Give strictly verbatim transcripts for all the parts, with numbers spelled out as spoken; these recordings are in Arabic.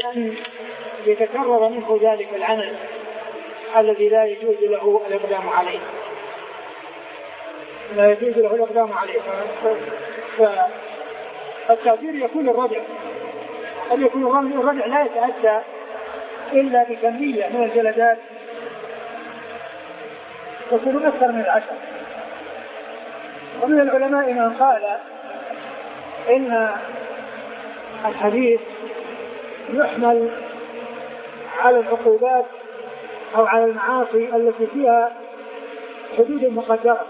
أن يتكرر منه ذلك العمل الذي لا يجوز له الإقدام عليه لا يجوز له الإقدام عليه فالتعبير يكون الرجع أن يكون الرجع لا يتأتى إلا بكمية من الجلدات تكون أكثر من العشر. ومن العلماء من قال إن الحديث يحمل على العقوبات أو على المعاصي التي فيها حدود مقدرة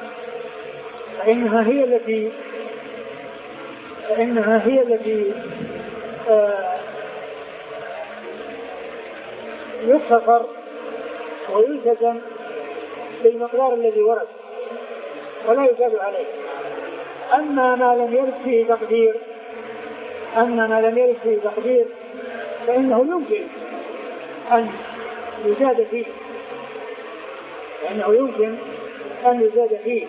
فإنها هي التي فإنها هي التي آه يغتفر ويلتزم بالمقدار الذي ورد ولا يزاد عليه. أما ما لم يرد فيه تقدير أما ما لم يرد فيه تقدير فإنه يمكن أن يزاد فيه فإنه يمكن أن يزاد فيه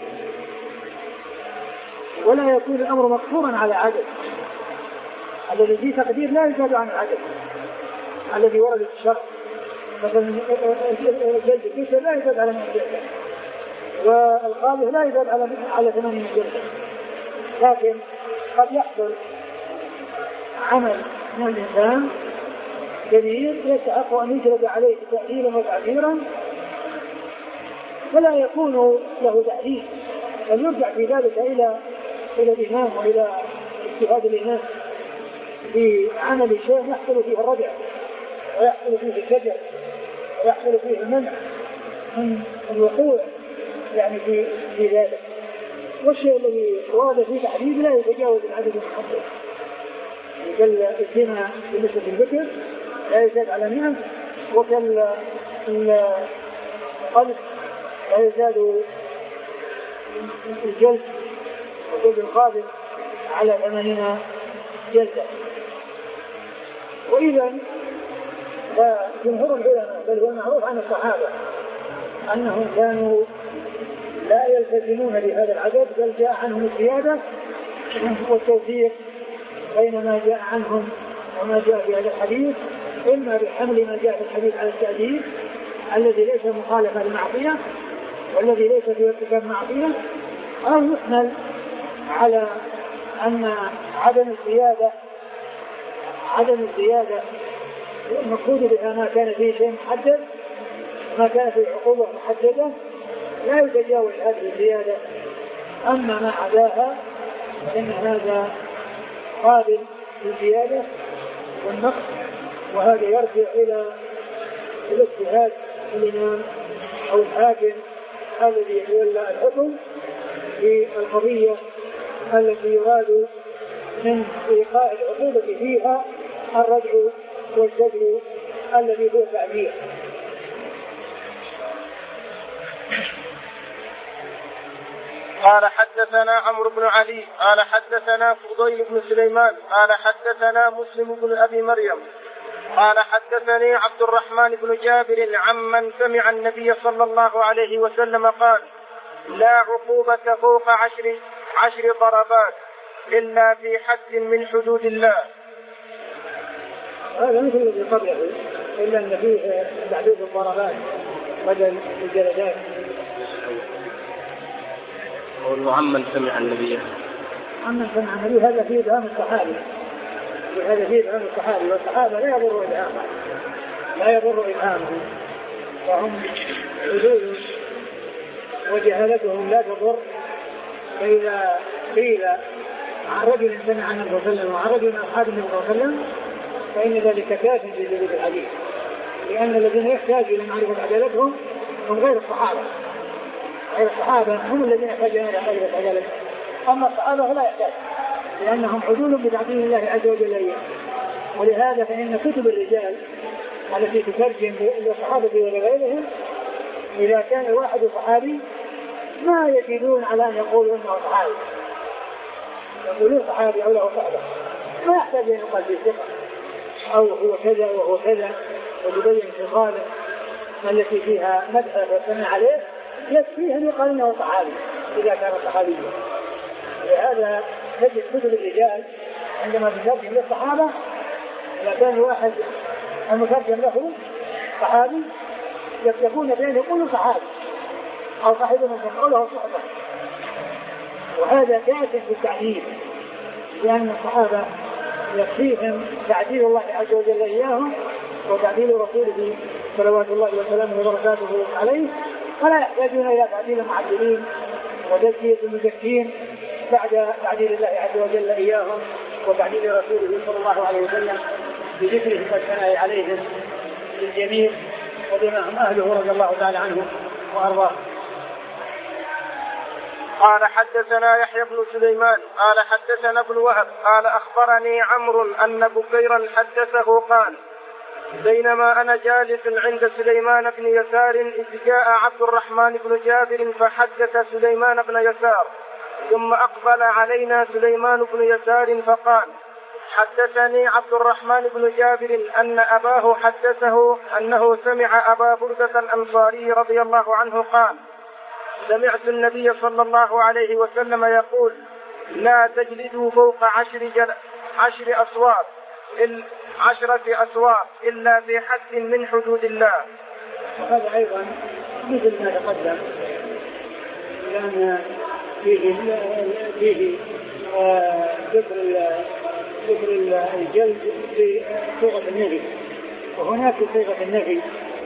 ولا يكون الأمر مقصورا على عدد. الذي فيه تقدير لا يزاد عن العدد الذي ورد في الشرع. مثلا الجلد الكسر لا يزاد على مئة جلدة والقاذف لا يزاد على على ثمانين جلدة. لكن قد يحصل عمل من الإنسان كبير يستحق أن يجلد عليه تأثيرا وتعذيرا فلا يكون له تأثير بل يرجع في ذلك إلى إلى الإمام وإلى اجتهاد الإمام بعمل شيء يحصل فيه الرجع ويحصل فيه الشجر ويحصل فيه المنع من الوقوع يعني في في ذلك. والشيء الذي ورد فيه تحديد لا يتجاوز العدد المحدد. كالزنا بالنسبة للذكر لا يزاد على مئة وكالقذف لا يزاد الجلد وجلد القاذف على ثمانين جلدة. وإذا فجمهور العلماء بل هو معروف عن الصحابة أنهم كانوا لا يلتزمون بهذا العدد بل جاء عنهم الزيادة والتوفيق بين ما جاء عنهم وما جاء في هذا الحديث إما بحمل ما جاء في الحديث على التأديب الذي ليس مخالفا للمعصية والذي ليس في ارتكاب معصية أو يحمل على أن عدم الزيادة عدم الزيادة المقصود بها ما كان فيه شيء محدد ما كان فيه عقوبة محددة لا يتجاوز هذه الزيادة. أما ما عداها فإن هذا قابل للزيادة والنقص وهذا يرجع إلى الاجتهاد الإمام أو الحاكم الذي يتولى الحكم في القضية التي يراد من إيقاع العقوبة فيها الرجع والزجر الذي هو تعبير. قال حدثنا عمرو بن علي قال حدثنا فضيل بن سليمان قال حدثنا مسلم بن أبي مريم قال حدثني عبد الرحمن بن جابر عمن سمع النبي صلى الله عليه وسلم قال لا عقوبة فوق عشر, عشر ضربات إلا في حد من حدود الله. هذا مثل الذي قبله إلا أن فيه تعديد الضربات بدل الجلدات. وعمن سمع النبي عمن سمع النبي هذا فيه إبهام الصحابي وهذا فيه إبهام الصحابي والصحابة لا يضر إبهامه لا يضر إبهامه وهم حدود وجهالتهم لا تضر. فإذا قيل عن رجل سمع عن النبي صلى الله عليه وسلم وعن رجل من أصحاب النبي صلى الله عليه وسلم فإن ذلك كاف في جلود الحديث لأن الذين يحتاجوا إلى معرفة عدالتهم هم غير الصحابة. غير الصحابة هم الذين يحتاجون إلى معرفة عدالتهم أما الصحابة فلا يحتاج لأنهم عدول بتعظيم الله عز وجل إياه. ولهذا فإن كتب الرجال التي تترجم للصحابة ولغيرهم إذا كان واحد صحابي ما يزيدون على أن يقولوا إنه صحابي يقولون صحابي أو له صحبة ما يحتاج أن يقال به ثقة أو هو كذا وهو كذا ويبين خصاله التي فيها مدح والثناء عليه يكفيه أن يقال إنه صحابي إذا كان صحابيا. لهذا تجد كتب الرجال عندما تترجم للصحابة إذا كان واحد المترجم له صحابي يكون بين يقول صحابي أو صاحب المسلم أو له صحبة، وهذا كافٍ في التعديل، لأن الصحابة يكفيهم تعديل الله عز وجل إياهم وتعديل رسوله صلوات الله وسلامه وبركاته عليه، فلا يحتاجون إلى تعديل المعدلين وتزكية المزكين بعد تعديل الله عز وجل إياهم وتعديل رسوله صلى الله عليه وسلم بذكره والثناء عليهم بالجميل وبما هم أهله رضي الله تعالى عنهم وأرضاه. قال حدثنا يحيى بن سليمان قال حدثنا ابن وهب قال أخبرني عمرو أن بكيرا حدثه قال بينما أنا جالس عند سليمان بن يسار إذ جاء عبد الرحمن بن جابر فحدث سليمان بن يسار ثم أقبل علينا سليمان بن يسار فقال حدثني عبد الرحمن بن جابر أن أباه حدثه أنه سمع أبا بردة الأنصاري رضي الله عنه قال سمعت النبي صلى الله عليه وسلم يقول لا تجلدوا فوق عشر, جل... عشر أصوات عشرة أصوات إلا في حد من حدود الله. وهذا أيضا مثل ما تقدم، لأن فيه فيه ذكر ذكر الجلد في صيغة النفي وهناك صيغة النفي،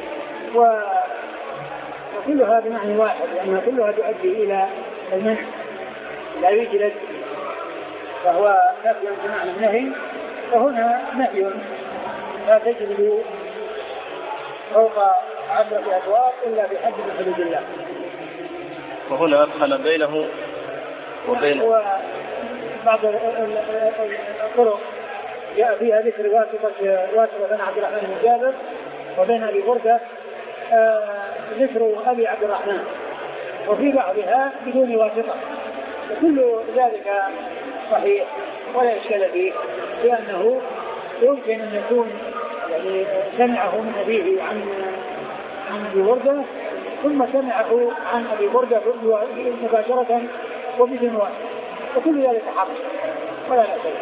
وكلها بمعنى واحد لأنها كلها تؤدي إلى المنع، لا يجلد فهو نفي بمعنى النهي، فهنا نهي لا تجلد فوق عشرة أصوات إلا بحد من حدود الله. وهنا أدخل بينه وبين بعض الطرق جاء فيها ذكر واسطة واسطة بين عبد الرحمن بن جابر وبين أبي بردة ذكر أبي عبد الرحمن، وفي بعضها بدون واسطة، وكل ذلك صحيح ولا إشكال فيه، لأنه يمكن أن يكون يعني سمعه من أبيه عن عن أبي بردة ثم سمعه عن أبي بردة مباشرة وبدون واسطة، وكل ذلك حق ولا لا شيء.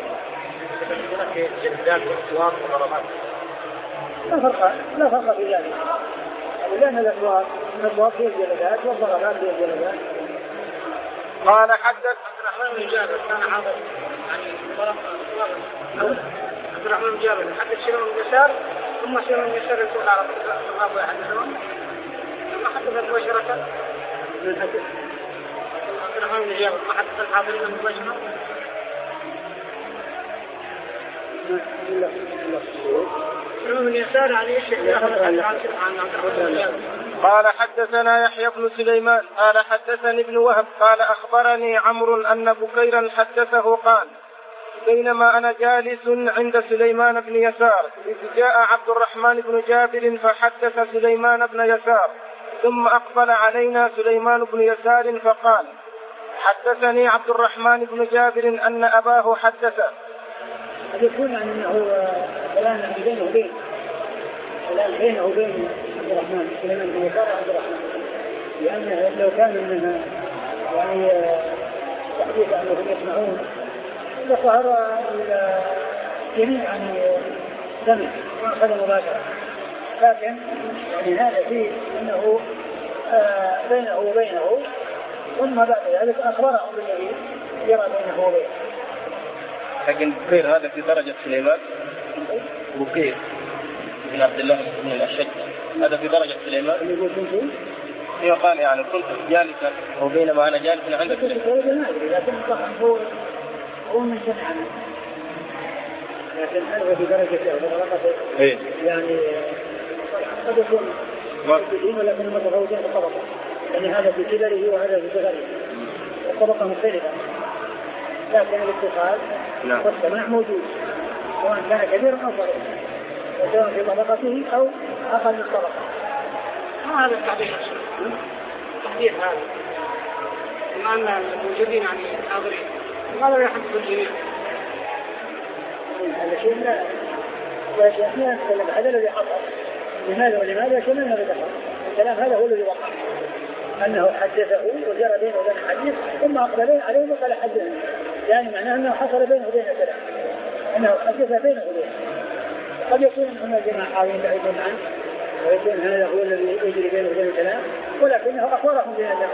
لا فرق لا فرق في ذلك، لأن الأصوات الأصوات هي الجلدات والضربات هي الجلدات. قال حدث عبد الرحمن بن جابر كان حاضر يعني ضرب عبد الرحمن بن جابر حدث سليمان بن يسار ثم سليمان بن يسار يقول على الرابع يحدثون ثم حدث مباشرة من حدث عبد الرحمن بن جابر ما حدث الحاضرين مباشرة. سليمان بن يسار عليه الشيخ قال حدثنا يحيى بن سليمان قال حدثني ابن وهب قال أخبرني عمرو أن بكيرا حدثه قال بينما أنا جالس عند سليمان بن يسار إذ جاء عبد الرحمن بن جابر فحدث سليمان بن يسار ثم أقبل علينا سليمان بن يسار فقال حدثني عبد الرحمن بن جابر أن أباه حدثه. قد يكون أنه كلام بينه وبين كلام بينه وبين عبد الرحمن سليمان بن يسار عبد الرحمن، لأنه لو كان منها يعني تحديث أنهم يسمعون لظهر جميعا سمع وأخذ مباشرة، لكن يعني هذا فيه أنه بينه وبينه ثم بعد ذلك أخبره بالذي يرى بينه وبينه. لكن بكير هذا في درجة سليمان، بكير بن عبد الله بن الأشد هذا في درجة سليمان. اللي يقول كنت يقال يعني كنت جالسا وبينما أنا جالس عندك سليمان، لكن طبعا هو هو من سمعنا، لكن هذا في درجة إيه يعني قد يكون متفقين ولكن متفاوتين في الطبقة، يعني هذا في كبره وهذا في صغره، الطبقة مختلفة، لكن الاتصال والسماع موجود سواء كان كبيرا أو صغيرا، سواء في طبقته أو أقل من الطبقة. ما هذا التحديث التحديث هذا بما أن الموجودين يعني حاضرين ماذا يحدث الجميع؟ هذا شيء لا لا شيء نتكلم هذا الذي حصل لماذا ولماذا شملنا بدخل الكلام هذا هو الذي وقع أنه حدثه وجرى بينه وبين الحديث ثم أقبلين عليه وقال حدثه، يعني معناه أنه حصل بينه وبين الكلام أنه حدث بينه وبينه قد يكون هناك جماعة حاضرين بعيدون عنه ويكون هذا هو الذي يجري بينه وبين الكلام، ولكنه أخبرهم بهذا.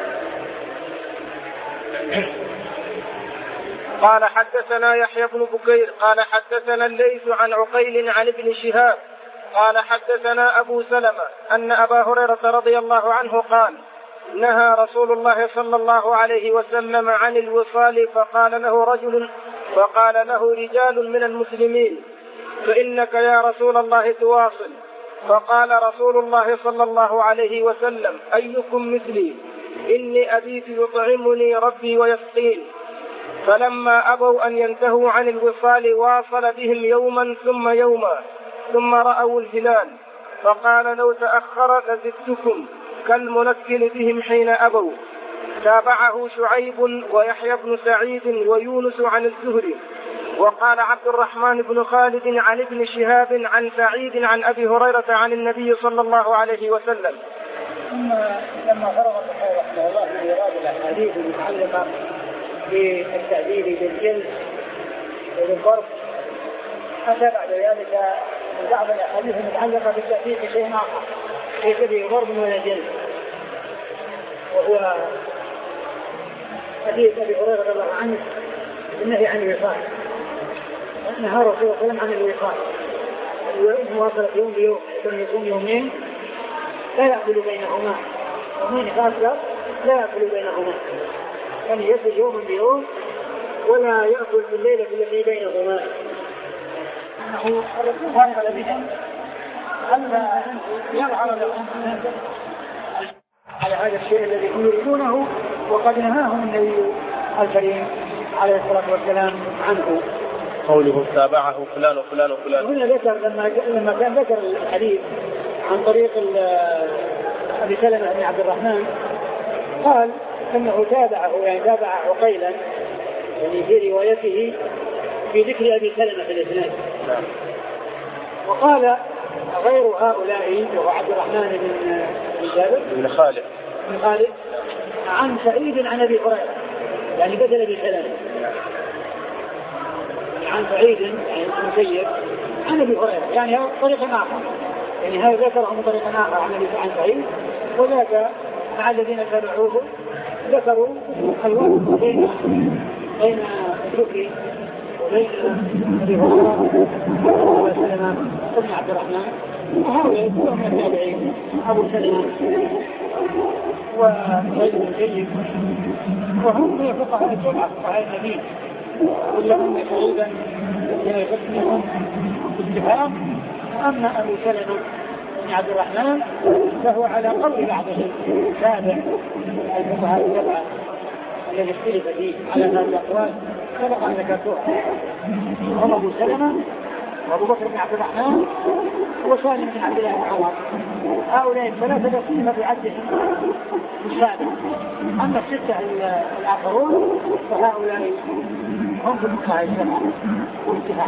قال حدثنا يحيى بن بكير قال حدثنا الليث عن عقيل عن ابن شهاب قال حدثنا أبو سلمة أن أبا هريرة رضي الله عنه قال نهى رسول الله صلى الله عليه وسلم عن الوصال، فقال له رجل فقال له رجال من المسلمين فإنك يا رسول الله تواصل، فقال رسول الله صلى الله عليه وسلم أيكم مثلي إني أبيت يطعمني ربي ويسقين. فلما أبوا أن ينتهوا عن الوصال واصل بهم يوما ثم يوما ثم رأوا الهلال، فقال لو تأخر لزدتكم كالمنكل بهم حين أبوا. تابعه شعيب ويحيى بن سعيد ويونس عن الزهري. وقال عبد الرحمن بن خالد عن ابن شهاب عن سعيد عن أبي هريرة عن النبي صلى الله عليه وسلم. ثم لما فرغ البخاري رحمه الله من إيراد الأحاديث المتعلقة بالتعديل بالجلد وبالضرب، أتى بعد ذلك من بعض الأحاديث المتعلقة بالتأثير بشيء آخر ليس به ضرب ولا جلد، وهو حديث أبي هريرة رضي الله عنه بالنهي عن الوصال. نهى رسول الله صلى الله عليه وسلم عن الوصال، المواصلة يوم بيوم، ثم يكون يومين لا يأكل بينهما، يومين فاصلة لا يأكل بينهما، يعني يأكل يوما بيوم ولا يأكل في الليلة التي بينهما. أنه الرسول قال بهم ألا يلعن لهم على هذا الشيء الذي يريدونه، وقد نهاهم النبي الكريم عليه الصلاة والسلام عنه. قوله تابعه فلان وفلان وفلان، هنا ذكر لما لما كان ذكر الحديث عن طريق أبي سلمة بن عبد الرحمن قال أنه تابعه، يعني تابع عقيلا يعني في روايته في ذكر أبي سلمة في الإسناد. وقال غير هؤلاء وهو عبد الرحمن بن جابر بن خالد بن خالد عن سعيد عن أبي هريرة، يعني بدل أبي سلمة عن سعيد يعني المسيب عن أبي هريرة، يعني هذا طريق آخر، يعني هذا ذكره من طريق آخر عن أبي عن سعيد، وذاك مع الذين تابعوه ذكروا الوقت بين بين الذكر وبين أبي هريرة وأبي سلمة بن عبد الرحمن، وهؤلاء كلهم من التابعين أبو سلمة وسعيد بن المسيب، وهم من فقهاء الجمعة فقهاء النبي، كلهم سعيدا يقسمهم بالاتفاق. أما أبو سلمة بن عبد الرحمن فهو على قول بعضهم تابع الفقهاء السبعة الذي اختلف فيه على هذه الأقوال سبق أن ذكرتها، هم أبو سلمة وأبو بكر بن عبد الرحمن وسالم بن عبد الله بن عمر، هؤلاء الثلاثة يصير في عدهم السابع. أما الستة الآخرون فهؤلاء هم في الفقهاء السبعة والاتفاق.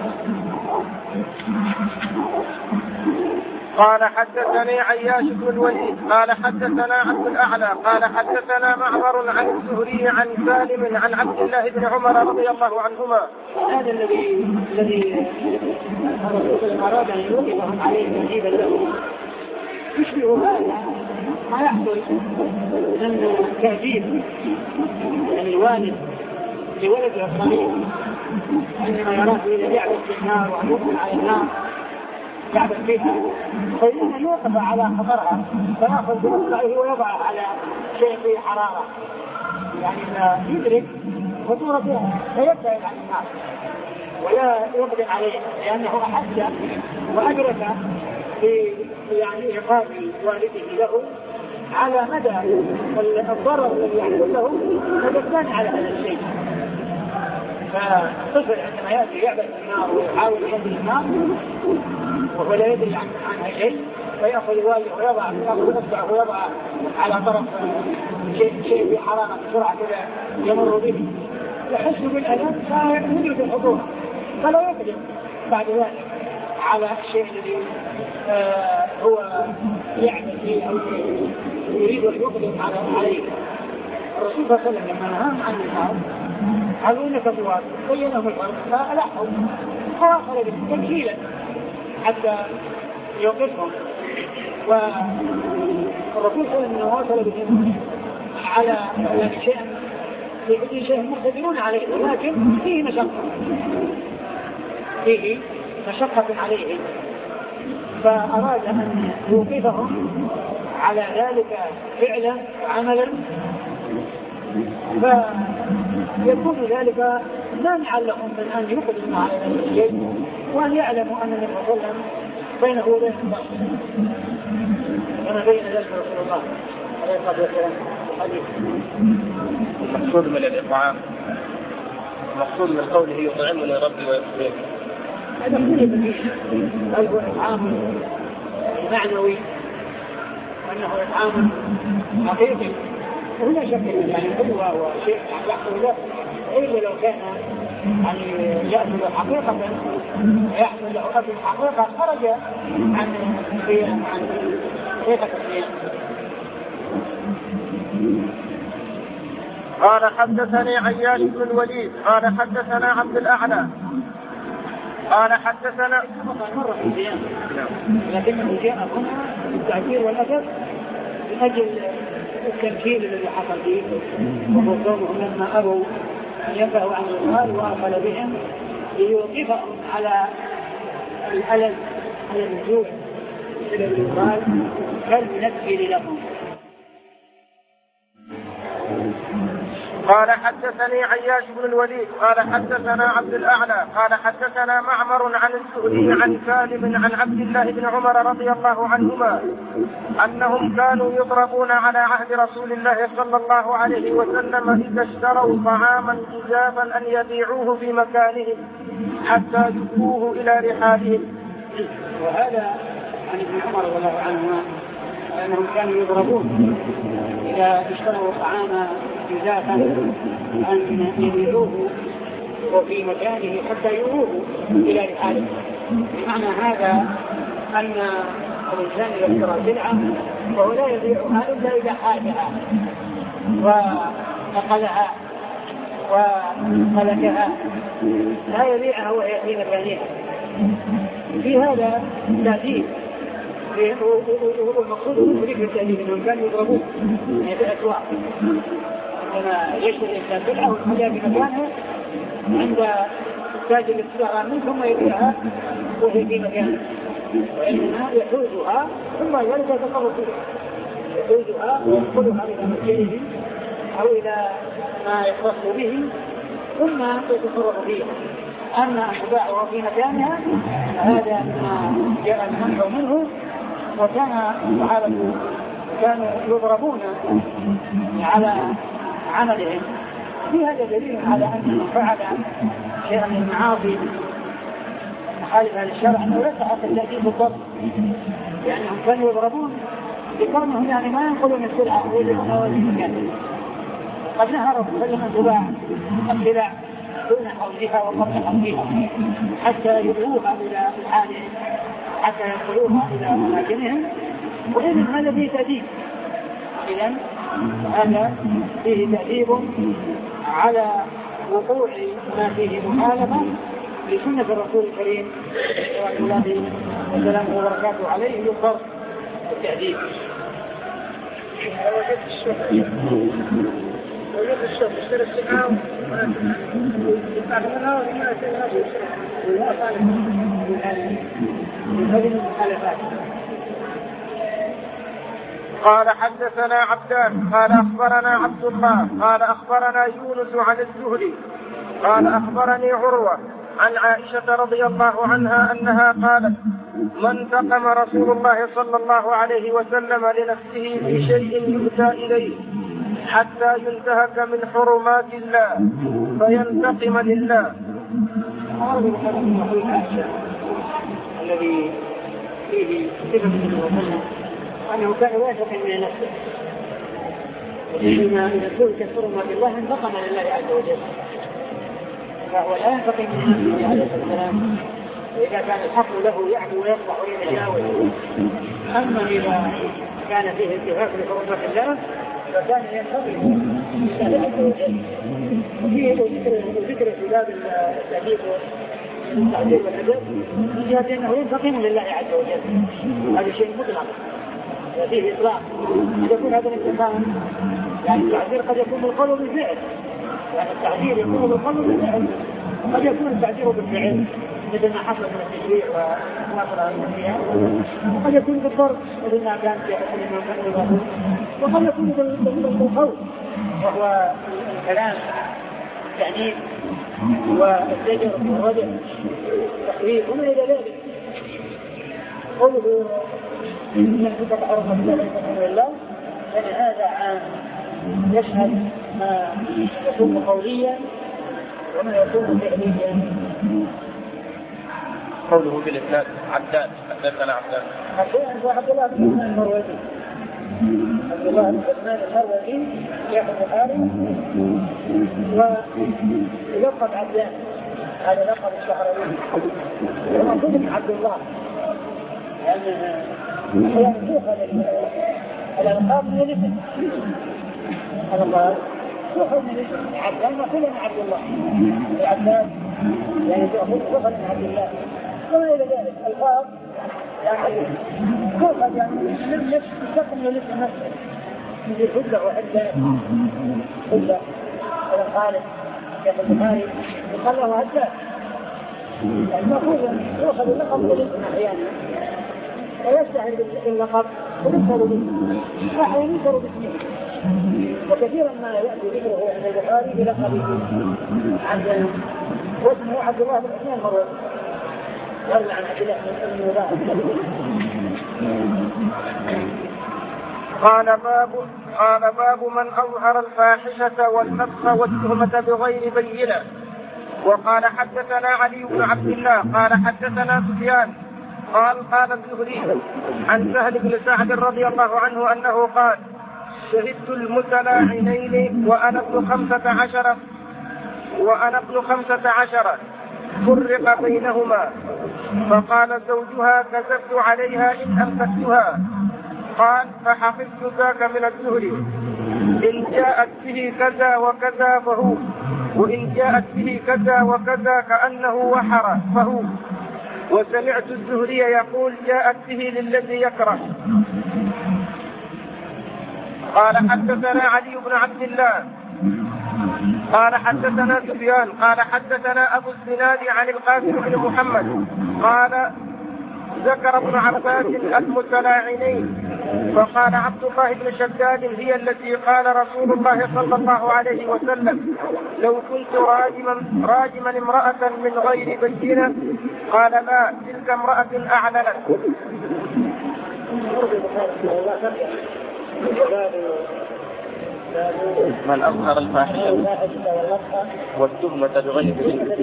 قال حدثني عياش بن الوليد قال حدثنا عبد الأعلى قال حدثنا معمر عن الزهري عن سالم عن عبد الله بن عمر رضي الله عنهما. هذا الذي الذي الرسول أراد أن يوقفهم عليه تهذيبا له يشبه هذا ما يحصل من تهذيب يعني الوالد لولده الصغير عندما يراه إذا يعبث في النار ويقبل على النار يعبث فيها، فإنه يوقف على خطرها فيأخذ بمصلحه ويضعه على شيء فيه حرارة، يعني لا يدرك خطورتها فيبتعد عن النار ولا يقدم عليه، لأنه أحس وأدرك في يعني عقاب والده له على مدى الضرر الذي يحصل له فدفن على هذا الشيء. فالطفل عندما يأتي يعبث النار ويحاول ينزل النار وهو لا يدري عنها شيء فيأخذ والده ويضع يأخذ نفسه ويضع على طرف شيء شيء في حرارة بسرعة كذا يمر به يحس بالألم فيدرك الحضور فلا يقدم بعد ذلك على الشيء الذي آه هو يعمل فيه أو يريد أن يقدم عليه. الرسول صلى الله عليه وسلم لما نهاهم عن النار قالوا إنك تواصل بينهم الفرق فألحوا فواصل به تمثيلا حتى يوقفهم. والرسول صلى الله عليه وسلم واصل بهم على شيء في شيء مقتدرون عليه، ولكن فيه مشقة فيه مشقة عليهم، فأراد أن يوقفهم على ذلك فعلا عملا، فيكون ذلك مانعا لهم من أن يقدموا على ذلك الشيء، وأن يعلموا أن النبي صلى الله عليه وسلم بينه وبينهم بعض كما بين ذلك رسول الله عليه الصلاة والسلام. المقصود من الإطعام، المقصود من قوله يطعمني ربي ويسقيني، هذا مختلف فيه، هل هو إطعام معنوي وأنه إطعام حقيقي، ولا شك يعني هو شيء يحصل له، إلا لو كان يعني يأكل حقيقة ويحصل له أكل حقيقة خرج عن عن حقيقة الصيام. قال حدثني عياش بن الوليد قال حدثنا عبد الأعلى قال حدثنا مرة في الصيام، لكنه جاء هنا بالتعبير والأدب من أجل التمثيل الذي حصل فيه، وهو قومهم لما أبوا أن ينتهوا عن الغال وأقل بهم ليوقفهم على الألم على الجوع إلى الغال فلنكفل لهم. قال حدثني عياش بن الوليد قال حدثنا عبد الأعلى قال حدثنا معمر عن الزهري عن سالم عن عبد الله بن عمر رضي الله عنهما أنهم كانوا يضربون على عهد رسول الله صلى الله عليه وسلم إذا اشتروا طعاما إجابا أن يبيعوه في مكانهم حتى يبقوه إلى رحالهم. وهذا عن ابن عمر رضي الله عنهما أنهم كانوا يضربون إذا اشتروا طعاما جزافا أن يبيعوه وفي مكانه حتى يروه إلى رحاله. بمعنى هذا أن الإنسان إذا اشترى سلعة فهو لا يبيعها إلا إذا حاجها ونقلها وملكها، لا يبيعها وهي في مكانها. في هذا تأديب، والمقصود من ذلك التأديب أنهم كانوا يضربون يعني في الأسواق عندما يشتري الإنسان سلعة والحاجة في مكانها عند تاجر السلعة منه ثم يبيعها وهي في مكانها، وإنما يحوزها ثم ذلك يتصرف فيها، يحوزها ويدخلها إلى مسجده أو إلى ما يختص به ثم يتصرف فيها. أما أن تباعها في مكانها هذا ما جاء المنع منه. وكان الصحابة كانوا يضربون على عملهم. في هذا دليل على أن من فعل شيئا من المعاصي مخالفة للشرع أنه ليس حتى التأكيد بالضبط، يعني هم كانوا يضربون لكونهم يعني ما ينقلون السلعة ويجبونها ولا مكانها. قد نهى الرسول صلى الله عليه وسلم تباع السلع دون حوزها وقبل حوزها حتى يدعوها إلى حالهم حتى يدخلوها إلى أماكنهم، وإذن هذا فيه تأديب. إذن هذا فيه تأديب على وقوع ما فيه مخالفة لسنة الرسول الكريم صلى الله عليه وسلم وبركاته عليه يقر التأديب. وجد الشيخ وجد الشيخ يشتري السلعة يتعلمونها ولما يتعلمونها هذه المخالفات. قال حدثنا عبدان قال أخبرنا عبد الله قال أخبرنا يونس عن الزهري قال أخبرني عروة عن عائشة رضي الله عنها أنها قالت: ما انتقم رسول الله صلى الله عليه وسلم لنفسه في شيء يؤتى إليه حتى ينتهك من حرمات الله فينتقم لله. الذي فيه صفة الوطن أنه كان واثق من نفسه، وإنما إذا انتهكت حرمات الله انتقم لله عز وجل، فهو لا ينتقم من نفسه عليه السلام. وإذا كان الحق له يعفو ويصلح ويتجاوز. أما إذا كان فيه انتهاك لحرمات الله فكان ينتقم لله عز وجل. وفيه ذكر في باب التأديب التعذير والعذاب من جهة أنه ينتقم لله عز وجل، هذا شيء مطلق فيه إطلاق. قد يكون هذا الانتقام يعني التعذير قد يكون بالقول والفعل، يعني التعذير يكون بالقول والفعل، قد يكون التعذير بالفعل مثل ما حصل من التشريع ومواصلة المسيح، وقد يكون بالضرب مثل ما كان في حكم الإمام أحمد، وقد يكون بالقول وهو الكلام التعنيف والزجر والردع والتخويف وما إلى ذلك. قوله إنه تتعرف بذلك الله أن هذا عام يشهد ما يكون قوليا وما يكون فعليا. قوله بالإسناد عداد حدثنا عداد عبد الله بن عثمان المروزي عبد الله بن عثمان المروزي شيخ البخاري ويلقب عداد، هذا لقب الشهرين ومقصود عبد الله لأنه أحيانا تؤخذ الألقاب من الاسم، الألقاب تؤخذ من الاسم عبدان وكلنا عبد الله عبدان يعني تؤخذ من عبد الله وما إلى ذلك. الألقاب يعني تؤخذ يعني من نفس تستقم من الاسم نفسه مثل حجة وحجة حجة هذا خالد شيخ البخاري يقال له هداد يعني مأخوذا يؤخذ اللقب من الاسم أحيانا ويستعمل باللقب ويذكر به أحيانا يذكر باسمه، وكثيرا ما يأتي ذكره عند البخاري بلقبه عند واسمه عبد الله بن عثمان المروزي يروي عن عبد الله بن مبارك. قال باب قال باب من أظهر الفاحشة والنفخ والتهمة بغير بينة. وقال حدثنا علي بن عبد الله قال حدثنا سفيان قال قال الزهري عن سهل بن سعد رضي الله عنه أنه قال شهدت المتلاعنين وأنا ابن خمسة عشر وأنا ابن خمسة عشر فرق بينهما، فقال زوجها كذبت عليها إن أمسكتها. قال فحفظت ذاك من الزهري إن جاءت به كذا وكذا فهو، وإن جاءت به كذا وكذا كأنه وحر فهو. وسمعت الزهري يقول جاءت به للذي يكره. قال حدثنا علي بن عبد الله قال حدثنا سفيان قال حدثنا أبو الزناد عن القاسم بن محمد قال ذكر ابن عباس المتلاعنين فقال عبد الله بن شداد هي التي قال رسول الله صلى الله عليه وسلم لو كنت راجما راجما امرأة من غير بينة. قال لا تلك امرأة أعلنت. من أظهر الفاحشة والتهمة بغير بينة.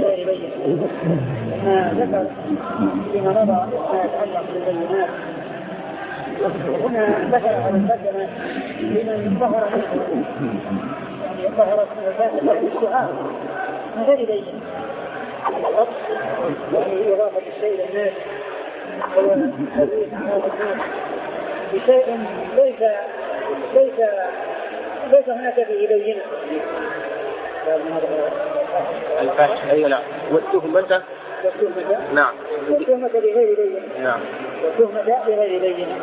ذكر فيما مضى ما يتعلق بالبينات، هنا ذكر على المقدمة لمن ظهر منه يعني ظهرت الفاحشة بالسؤال من غير بينة، يعني إضافة الشيء للناس هو حديث عن الناس بشيء ليس ليس ليس هناك به بينة. الفاحشة أيوة نعم. والتهمة نعم والتهمة بغير بينة نعم والتهمة بغير بينة.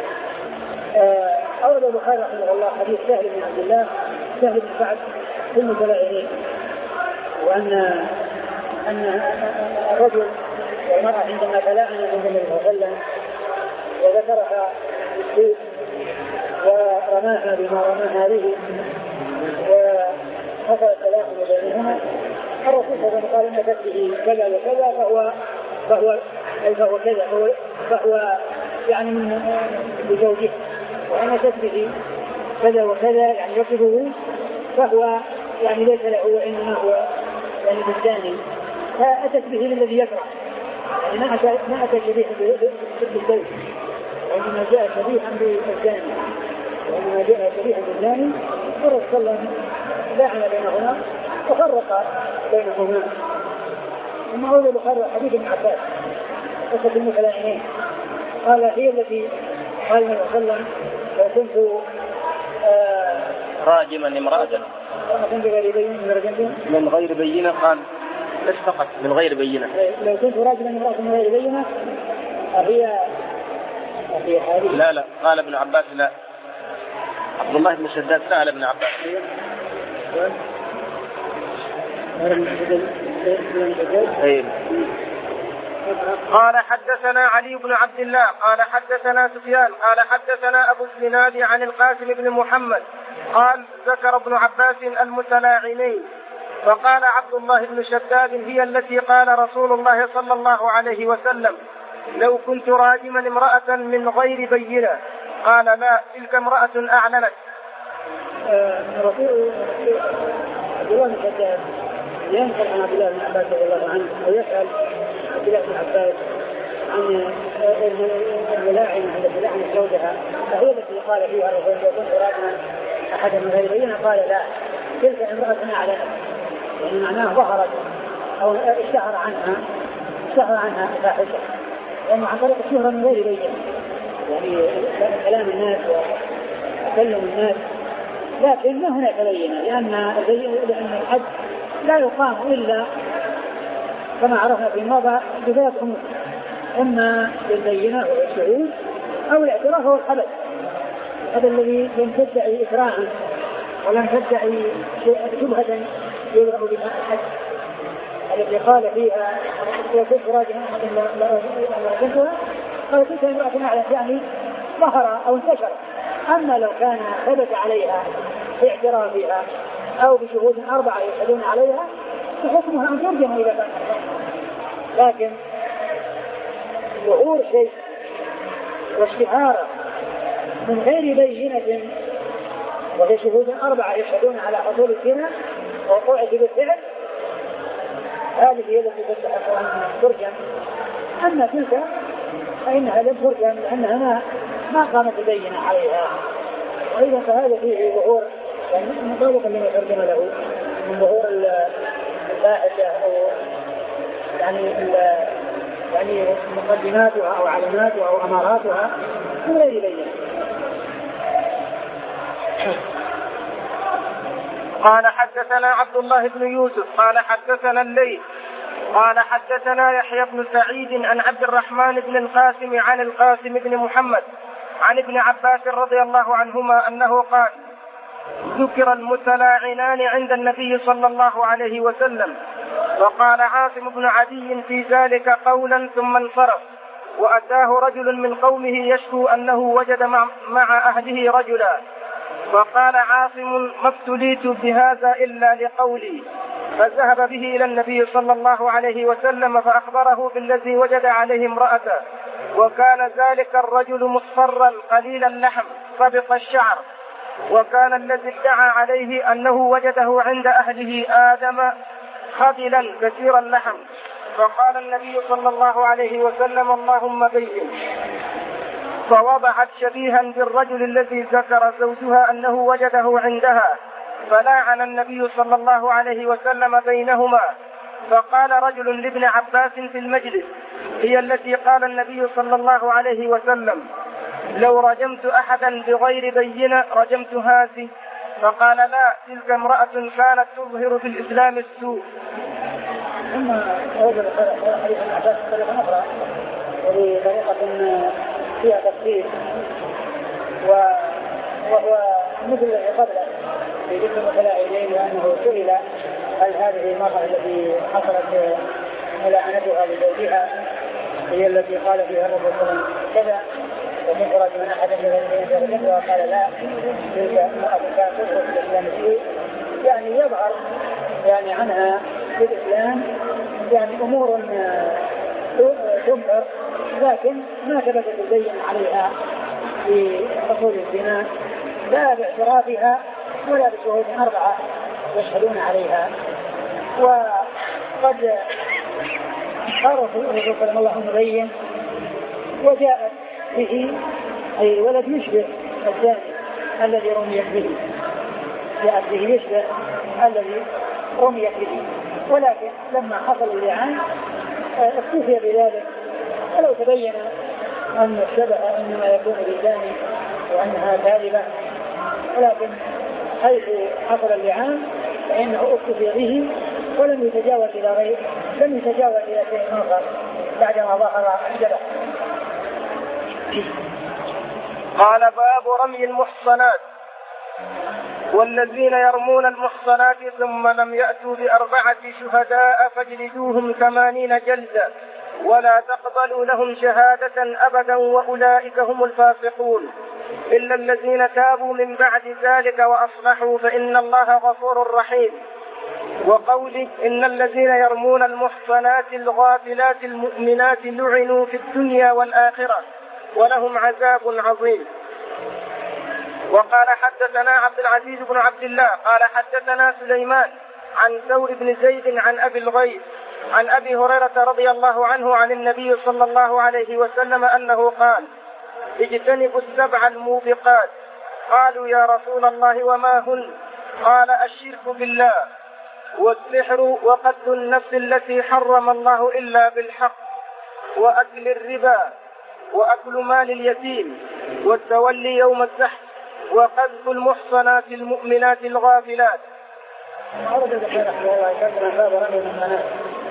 أورد البخاري رحمه الله حديث سهل بن عبد الله سهل بن سعد في المتلاعنين، وأن أن الرجل والمرأة عندما تلاعن عند النبي صلى الله عليه وسلم وذكرها بالسوء ورماها بما رماها به وحصل التلاعن بينهما، الرسول صلى الله عليه وسلم قال ان تكفيه كذا وكذا فهو فهو أي فهو كذا فهو, فهو يعني من بزوجه، وأن تكفيه كذا وكذا يعني يكفه فهو يعني ليس له وإنما هو يعني بالثاني، فأتت به الذي يكره يعني ما أتى ما أتى شبيها بالزوج وإنما جاء شبيها بالزاني وإنما جاء شبيها بالزاني والرسول صلى الله عليه وسلم لاعن بينهما وفرق بينهما. ثم أولى البخاري حديث ابن عباس قصة المتلاعنين قال هي التي قال النبي صلى الله عليه وسلم لو كنت راجما امرأة من غير بينة من غير بينة قال بس فقط من غير بينة. لو كنت راجلا امرأة من غير بينة هي هي هذه. لا لا قال ابن عباس لا. عبد الله بن شداد سأل ابن عباس. أيوة. قال حدثنا علي بن عبد الله قال حدثنا سفيان قال حدثنا أبو الزناد عن القاسم بن محمد قال ذكر ابن عباس المتلاعنين فقال عبد الله بن شداد هي التي قال رسول الله صلى الله عليه وسلم لو كنت راجما امرأة من غير بينة. قال لا تلك امرأة أعلنت. رسول الله بن شداد ينقل عن عبد الله بن عباس رضي الله عنه ويسأل عبد الله بن عباس عن الملاعنة التي لعنت زوجها فهي التي قال فيها الرسول لو كنت راجما أحد من غير بينة. قال لا تلك امرأة أعلنت يعني معناها ظهرت أو اشتهر عنها اشتهر عنها فاحشة لأنه عن طريق الشهرة من غير بينة يعني كلام الناس وكلم الناس لكن ما هناك بينة لأن لأن الحد لا يقام إلا كما عرفنا في الماضي بثلاث أمور إما بالبينة والشهود أو الاعتراف والحدث. هذا الذي لم تدعي إكراها ولم تدعي شبهة يدرأ بها الحد التي قال فيها وكنت راجعا مرأتها قال تلك امرأة أعلنت يعني ظهر أو انتشر. أما لو كان ثبت عليها باعترافها أو بشهود أربعة يشهدون عليها فحكمها أن ترجم إلى كان. لكن ظهور شيء واشتهاره من غير بينة وفي شهود أربعة يشهدون على حصول الزنا ووقوعه بالفعل هذه هي التي تستحق أن ترجم. أما تلك فإنها لم ترجم لأنها ما ما قامت بينة عليها. وإذا فهذا فيه ظهور يعني مطابقا لما ترجم له من ظهور الفاحشة أو يعني يعني مقدماتها أو علاماتها أو أماراتها من غير بينة. قال حدثنا عبد الله بن يوسف قال حدثنا الليث قال حدثنا يحيى بن سعيد عن عبد الرحمن بن القاسم عن القاسم بن محمد عن ابن عباس رضي الله عنهما أنه قال ذكر المتلاعنان عند النبي صلى الله عليه وسلم وقال عاصم بن عدي في ذلك قولا ثم انصرف وأتاه رجل من قومه يشكو أنه وجد مع أهله رجلا وقال عاصم ما ابتليت بهذا إلا لقولي فذهب به إلى النبي صلى الله عليه وسلم فأخبره بالذي وجد عليه امرأته وكان ذلك الرجل مصفرا قليل اللحم سبط الشعر وكان الذي ادعى عليه أنه وجده عند أهله آدم خبلا كثير اللحم فقال النبي صلى الله عليه وسلم اللهم بين فوضعت شبيها بالرجل الذي ذكر زوجها أنه وجده عندها فلاعن النبي صلى الله عليه وسلم بينهما. فقال رجل لابن عباس في المجلس هي التي قال النبي صلى الله عليه وسلم لو رجمت أحدا بغير بينة رجمت هذه. فقال لا تلك امرأة كانت تظهر في الإسلام السوء. ثم أوجد حديث ابن عباس بطريقة أخرى وبطريقة فيها تفسير وهو مثل الذي قبله في ذكر المتلاعنين وأنه سئل هل هذه المرأة التي حصلت ملاعنتها لزوجها هي التي قال فيها الرسول صلى الله عليه وسلم كذا وكنت راجما أحدا من رجلها وقال لا تلك امرأة كانت تظهر في الإسلام السوء يعني يظهر يعني عنها في الإسلام يعني أمور تنكر لكن ما ثبت البين عليها في حصول الزنا لا باعترافها ولا بشهود أربعة يشهدون عليها. وقد عرف الرسول صلى الله عليه وسلم وجاءت به أي الولد يشبه الزاني الذي رميت به جاءت به يشبه الذي رميت به ولكن لما حصل اللعان اكتفي بذلك ولو تبين أن الشبه إنما يكون بالزاني وأنها كاذبة ولكن حيث حصل اللعان فإنه اكتفي به ولم يتجاوز إلى غير لم يتجاوز إلى شيء آخر بعدما ظهر الجرح. قال باب رمي المحصنات. والذين يرمون المحصنات ثم لم يأتوا بأربعة شهداء فاجلدوهم ثمانين جلدة ولا تقبلوا لهم شهادة أبدا وأولئك هم الفاسقون إلا الذين تابوا من بعد ذلك وأصلحوا فإن الله غفور رحيم. وقوله إن الذين يرمون المحصنات الغافلات المؤمنات لعنوا في الدنيا والآخرة ولهم عذاب عظيم. وقال حدثنا عبد العزيز بن عبد الله قال حدثنا سليمان عن ثور بن زيد عن أبي الغيث عن أبي هريرة رضي الله عنه عن النبي صلى الله عليه وسلم أنه قال اجتنبوا السبع الموبقات. قالوا يا رسول الله وما هن؟ قال الشرك بالله والسحر وقتل النفس التي حرم الله إلا بالحق وأكل الربا وأكل مال اليتيم والتولي يوم الزحف وقذف المحصنات المؤمنات الغافلات. أورد الشيخ رحمه الله يكرم باب رمي المحصنات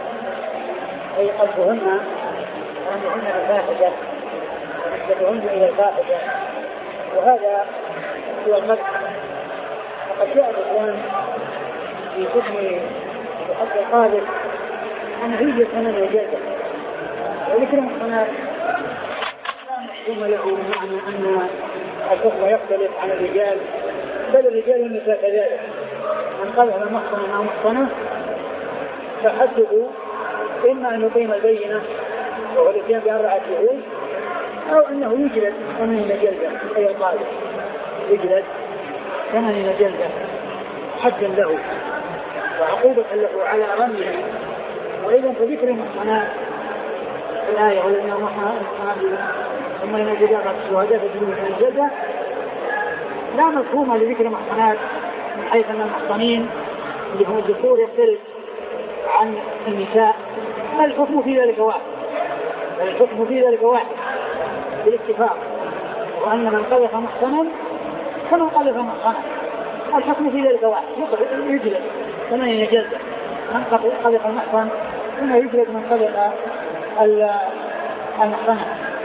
أي قذفهن رميهن الفاحشة ونسبتهن إلى الفاحشة وهذا هو المدح. وقد جاء الإسلام في حكم حق القاذف أن يوجد ثمن الجلدة وذكر المحصنات لا محكوم له بمعنى أن الحكم يختلف عن الرجال بل الرجال والنساء كذلك. من قذف محصنا أو محصنة فحده إما أن يقيم البينة وهو الاتيان بأربعة شهود أو أنه يجلد ثمانين جلدة أي القاذف يجلد ثمانين جلدة حدا له وعقوبة له على رميه. وإذا فذكر المحصنات في الآية والذين المحصنات ثم ينجد أربعة شهداء فجلدوهم ثمانين جلدة لا مفهوم لذكر المحصنات من حيث أن المحصنين اللي هم الذكور يختلف عن النساء. الحكم في ذلك واحد الحكم في ذلك واحد بالاتفاق وأن من قذف محصنا فمن قذف محصنا الحكم في ذلك واحد يجلد ثمانين جلدة من قذف المحصن ثم يجلد من قذف المحصنة.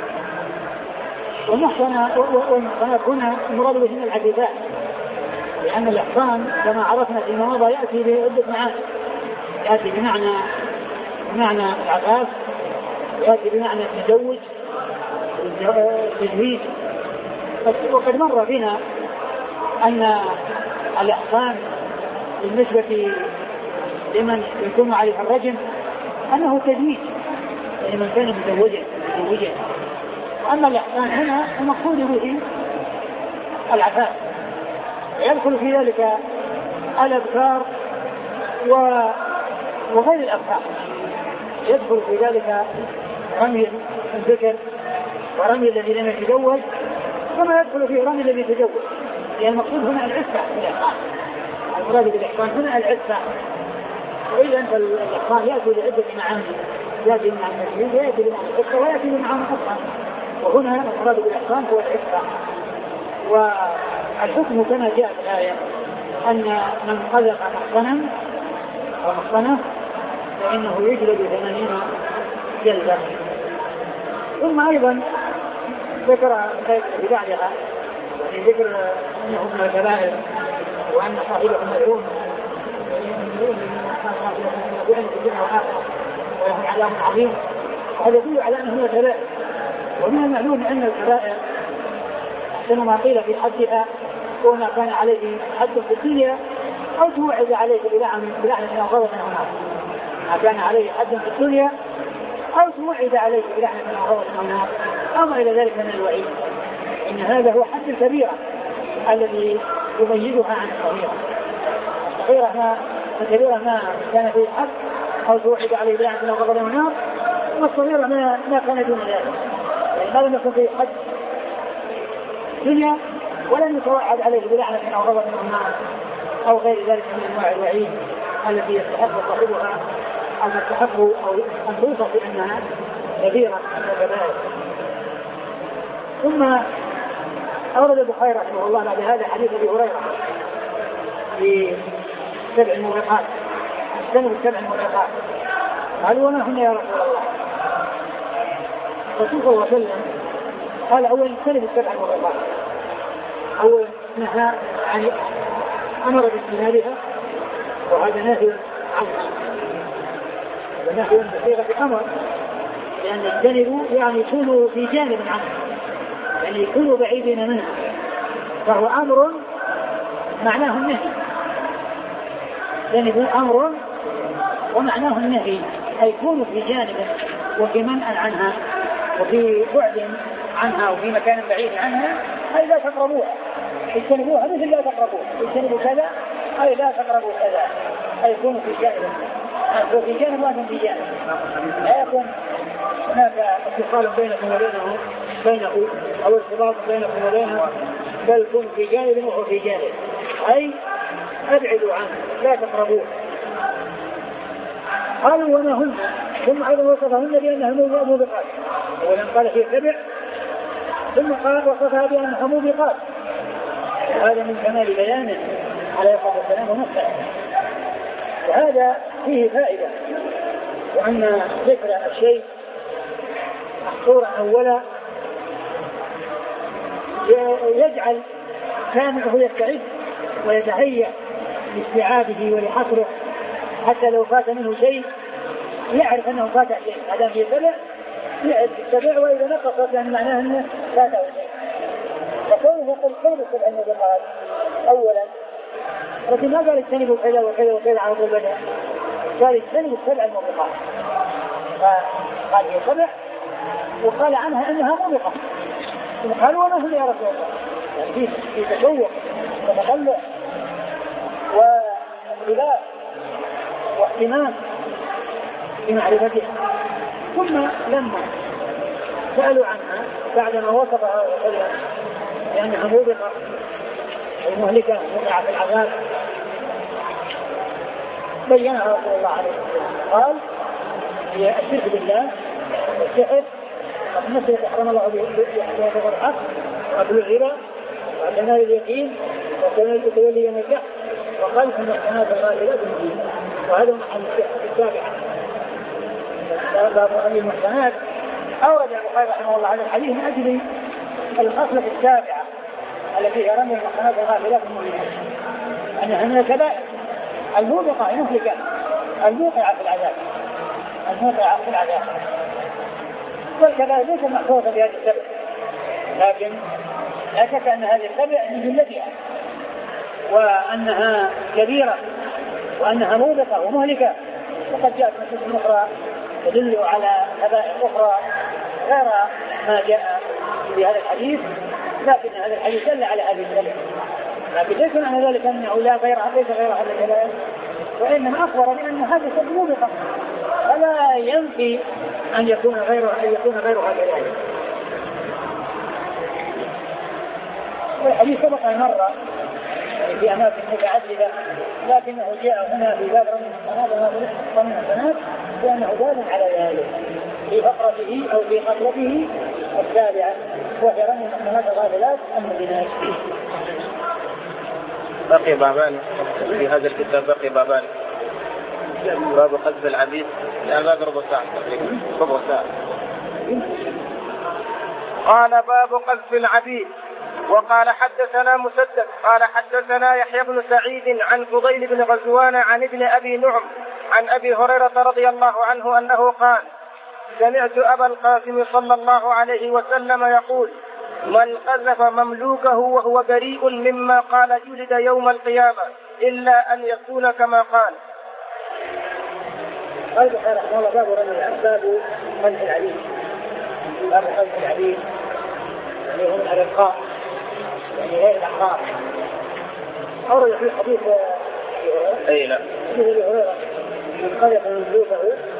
والمحصنات هنا المراد بهن العفيفات لأن الإحصان كما عرفنا فيما مضى يأتي بعدة معاني. يأتي بمعنى بمعنى العفاف يأتي بمعنى التزوج التزويج. وقد مر بنا أن الإحصان بالنسبة لمن يكون عليه الرجم أنه تزويج لمن كان متزوجا متزوجا. أما الإحصان هنا المقصود به العفاف يدخل في ذلك الأبكار وغير الأبكار يدخل في ذلك رمي الذكر ورمي الذي لم يتزوج كما يدخل فيه رمي الذي يتزوج لأن المقصود هنا العفة بالإحصان. المراد بالإحصان هنا العفة. وإذا فالإحصان يأتي لعدة معاني يأتي بمعنى التزويج ويأتي بمعنى العفة ويأتي بمعنى الإحصان. وهنا المراد بالإحصان هو العفة. والحكم كما جاء في الآية أن من قذف محصنا أو محصنة فإنه يجلد ثمانين جلدة. ثم أيضا ذكر في بعدها يعني ذكر أنه من الكبائر وأن صاحبه ملعون وله عذاب عظيم. وهذا يدل على أنه من الكبائر. ومن المعلوم أن الكبائر أحسن ما قيل في حدها هو ما كان عليه حد في الدنيا أو توعد عليه بلعنة أو غضب أو نار. ما كان عليه حد في الدنيا أو توعد عليه بلعنة أو غضب أو نار أو ما إلى ذلك من الوعيد. إن هذا هو حد الكبيرة الذي يميزها عن الصغيرة. الصغيرة ما الكبيرة ما كان فيه حد أو توعد عليه بلعنة أو غضب أو نار والصغيرة ما ما كان دون ذلك. يعني ما لم يكن فيه حد الدنيا ولم يتوعد عليه بلعنة أو غضب أو نار أو غير ذلك من أنواع الوعيد التي يستحق صاحبها أو تستحق أو أن توصف بأنها كبيرة وكبائر. ثم أورد البخاري رحمه الله بعد هذا حديث أبي هريرة في سبع الموبقات اجتنبوا السبع الموبقات. قالوا وما هن يا رسول الله؟ الرسول صلى الله عليه وسلم قال أولا اجتنبوا السبع الموبقات، أولا نهى عن أمر باجتنابها، وهذا نهي عنه، هذا نهي بصيغة أمر، لأن اجتنبوا يعني يكونوا في جانب عنه، يعني يكونوا بعيدين منه، فهو أمر معناه النهي، اجتنبوا أمر ومعناه النهي، أي يكونوا في جانب وفي منع عنها وفي بعد عنها وفي مكان بعيد عنها، أي لا تقربوها، اجتنبوها مثل لا تقربوها، اجتنبوا كذا أي لا تقربوا كذا، أي يكونوا في جانب وفي جانب وأنتم في جانب، لا يكون هناك اتصال بينكم وبينه بينه أو ارتباط بينكم وبينه، بل كن في جانب وهو في جانب، أي أبعدوا عنه لا تقربوه. قالوا وما هن، ثم أيضا وصفهن بأنها موبقات، ولم قال في سبع، ثم قال وصفها بأنها موبقات، وهذا من كمال بيانه عليه الصلاة والسلام ونفسه. وهذا فيه فائدة، وأن ذكر الشيء محصورا أولا يجعل كانه يستعد ويتهيأ لاستيعابه ولحصره، حتى لو فات منه شيء يعرف أنه فات شيء، هذا في سبع يعرف السبع، وإذا نقصت يعني معناه أنه فاته شيء. فكونه يقول كل السبع الموبقات أولا، لكن ما قال اجتنبوا كذا وكذا وكذا على طول بدأ، قال اجتنبوا السبع الموبقات، فقال هي سبع وقال عنها أنها موبقة، وقالوا وما هن يا رسول الله، يعني في في تشوق وتطلع واختلاف واهتمام بمعرفتها. ثم لما سألوا عنها بعدما وصفها وسلم لأنها موبقة المهلكة موقعة في العذاب، بينها رسول الله عليه وسلم قال هي الشرك بالله والسحر والنسل يحرم الله به الحق وأكل الربا وكمال اليقين وكمال التولي يوم الكحف وخلف المحسنات الغافلات المبينة. وهذا محل السابعة باب المحسنات. أورد البخاري رحمه الله على الحديث من أجل الخصلة السابعة التي هي رمي المحسنات الغافلات المبينات، أنها من الكبائر الموبقة المهلكة الموقعة في العذاب، الموقعة في العذاب. والكبائر ليس محصورة بهذه السبع، لكن لا شك أن هذه السبع من جملتها، وأنها كبيرة وأنها موبقة ومهلكة. وقد جاءت نصوص أخرى تدل على كبائر أخرى غير ما جاء في هذا الحديث، لكن هذا الحديث دل على هذه السبع، لكن ليس معنى ذلك أنه لا غير ليس غير هذا الكبائر، وإنما أخبر بأن هذه السبع موبقة، فلا ينفي أن يكون غيرها أن يكون غيرها كذلك. والحديث سبق مرة في أماكن متعددة، لكنه جاء هنا في باب رمي المحسنات رمي المحسنات لأنه دال على ذلك في فقرته أو في خطوته السابعة، وهي رمي المحسنات الغافلات المبينات. بقي بابان في هذا الكتاب، بقي بابان، باب قذف العبيد، لا باب ربع ساعة تقريبا، ربع ساعة. قال باب قذف العبيد. وقال حدثنا مسدد قال حدثنا يحيى بن سعيد عن فضيل بن غزوان عن ابن أبي نعم عن أبي هريرة رضي الله عنه أنه قال: سمعت أبا القاسم صلى الله عليه وسلم يقول: من قذف مملوكه وهو بريء مما قال جلد يوم القيامة إلا أن يكون كما قال. قال البخاري رحمه الله باب رمي باب قذف العبيد، باب قذف العبيد يعني هم الأرقاء يعني غير الأحرار. أورد في حديث أي لا حديث أبي هريرة من قذف مملوكه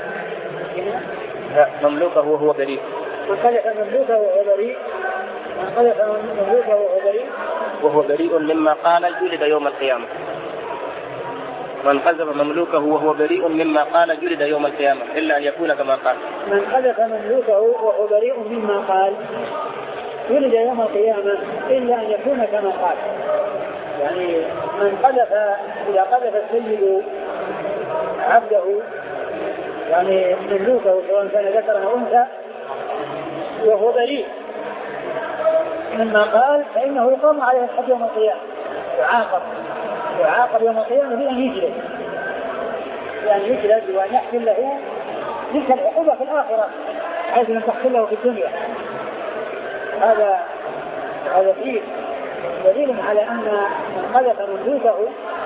لا مملوكه وهو بريء، من قذف مملوكه وهو بريء من قذف مملوكه وهو بريء وهو بريء مما قال جلد يوم القيامة. من قذف مملوكه وهو بريء مما قال جلد يوم القيامة إلا أن يكون كما قال. من قذف مملوكه وهو بريء مما قال جلد يوم القيامة إلا أن يكون كما قال. يعني من قذف إذا قذف السيد عبده يعني مملوكه سواء كان ذكرا أو أنثى وهو بريء مما قال فإنه يقام عليه الحد يوم القيامة، يعاقب يعاقب يوم القيامة بأن يجلد، بأن يجلد وأن يحصل له تلك العقوبة في الآخرة حيث لم تحصل له في الدنيا. هذا هذا فيه دليل على أن من قذف مملوكه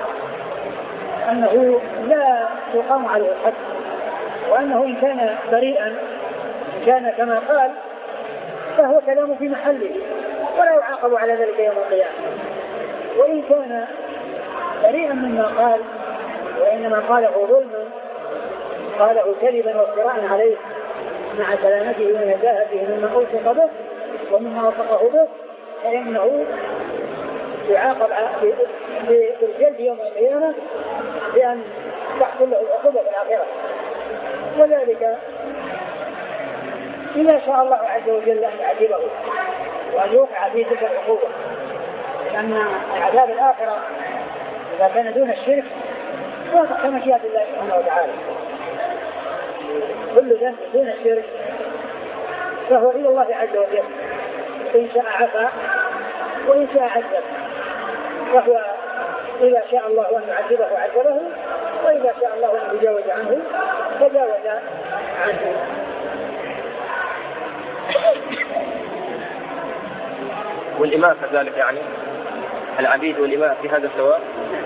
أنه لا يقام عليه الحد، وأنه إن كان بريئا إن كان كما قال فهو كلام في محله ولا يعاقب على ذلك يوم القيامة. وإن كان بريئا مما قال وإنما قاله ظلما قاله كذبا وافتراء عليه مع سلامته من نزاهته مما أوثق به ومما وثقه به فإنه يعاقب بالجلد يوم القيامة بأن تحصل له العقوبة في الآخرة. وذلك إذا شاء الله عز وجل أن يعذبه وأن يوقع فيه تلك العقوبة، لأن عذاب الآخرة إذا كان دون الشرك واضح كمشيئة الله سبحانه وتعالى. كل ذنب دون الشرك فهو إلى الله عز وجل، إن شاء عفا وإن شاء عذب، فهو إذا شاء الله أن يعذبه عذبه وإذا شاء الله أن يجاوز عنه تجاوز عنه. والإمام كذلك يعني العبيد والإمام في هذا سواء.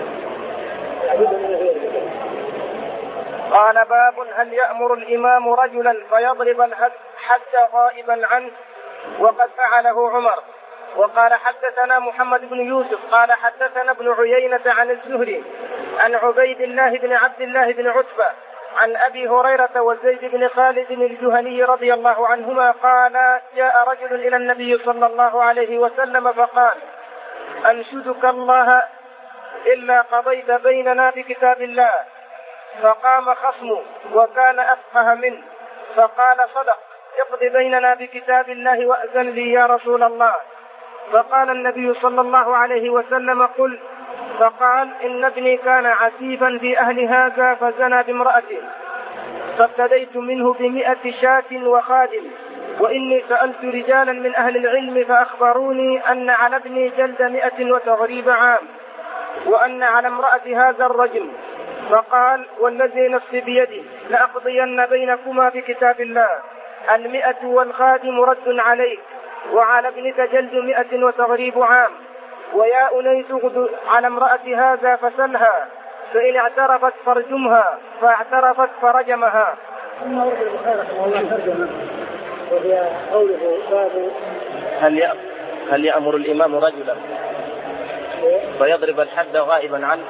قال باب هل يأمر الإمام رجلا فيضرب الحد غائبا عنه وقد فعله عمر. وقال حدثنا محمد بن يوسف قال حدثنا ابن عيينة عن الزهري عن عبيد الله بن عبد الله بن عتبة عن أبي هريرة وزيد بن خالد الجهني رضي الله عنهما قال جاء رجل إلى النبي صلى الله عليه وسلم فقال أنشدك الله إلا قضيت بيننا بكتاب الله. فقام خصمه وكان أفقه منه فقال صدق اقض بيننا بكتاب الله وأذن لي يا رسول الله. فقال النبي صلى الله عليه وسلم قل. فقال إن ابني كان عسيفا في أهل هذا فزنى بامرأته فابتديت منه بمئة شاة وخادم وإني سألت رجالا من أهل العلم فأخبروني أن على ابني جلد مئة وتغريب عام وأن على امرأة هذا الرجل. فقال والذي نفسي بيدي لأقضين بينكما بكتاب الله المئة والخادم رد عليك وعلى ابنك جلد مئة وتغريب عام ويا أنيس غد على امرأة هذا فسلها فإن اعترفت فرجمها فاعترفت فرجمها. ثم ورد البخاري رحمه الله ترجمة وهي قوله باب هل هل يأمر الإمام رجلا فيضرب الحد غائبا عنه.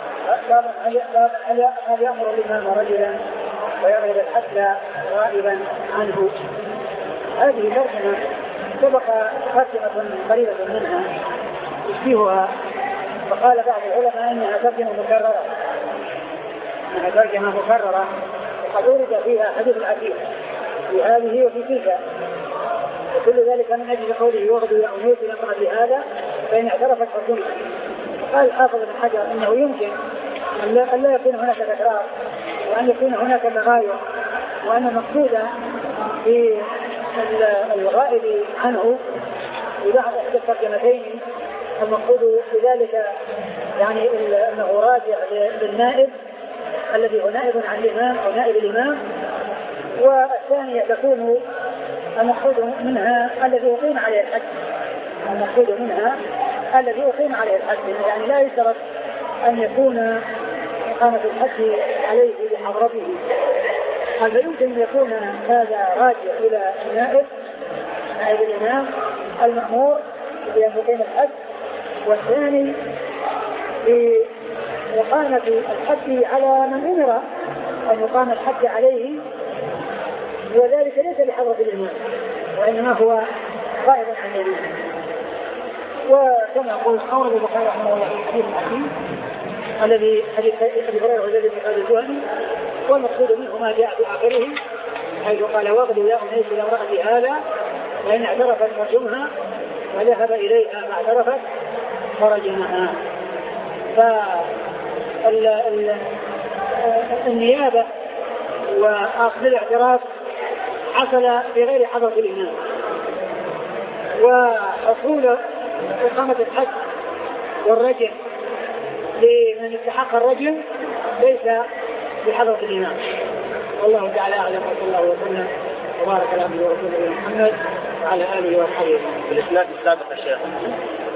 هل يأمر الإمام رجلا ويضرب الحد غائبا عنه. هذه ترجمة سبق خاتمة قريبة منها يشبهها فقال بعض العلماء انها ترجمه مكرره انها ترجمه مكرره وقد ورد فيها حديث العتيق في هذه وفي تلك وكل ذلك من اجل قوله يغدو يا انيس لقد بهذا فان اعترفت فرجمها. قال الحافظ بن حجر انه يمكن ان لا, لا يكون هناك تكرار وان يكون هناك تغاير وان المقصود في الغائب عنه ببعض احدى الترجمتين المقصود بذلك يعني انه راجع للنائب الذي هو نائب عن الامام او نائب الامام. والثانيه تكون المقصود منها الذي يقيم عليه الحد المقصود منها الذي يقيم عليه الحد يعني لا يشترط ان يكون إقامة الحد عليه بحضرته. هذا يمكن أن يكون هذا راجع إلى النائب نائب الإمام المأمور بأن يقيم الحد والثاني بإقامة الحد على من أمر أن يقام الحد عليه وذلك ليس بحضرة الإمام وإنما هو غائب عن الإمام. وكما قلت أورد البخاري رحمه الله في الحديث الحكيم الذي حديث أبي هريرة وزيد بن خالد الجهني والمقصود منه ما جاء في آخره حيث قال واغدوا يا أنيس إلى امرأة هذا وإن اعترفت فرجمها وذهب إليها فاعترفت فرجمها. النيابة وأخذ الاعتراف حصل في غير حضرة الإمام، وحصول إقامة الحد والرجم لمن استحق الرجم ليس بحضرة الإمام. والله تعالى أعلم، وصلى الله وسلم وبارك على عبده ورسوله محمد وعلى آله وصحبه. في الإسناد السابق الشيخ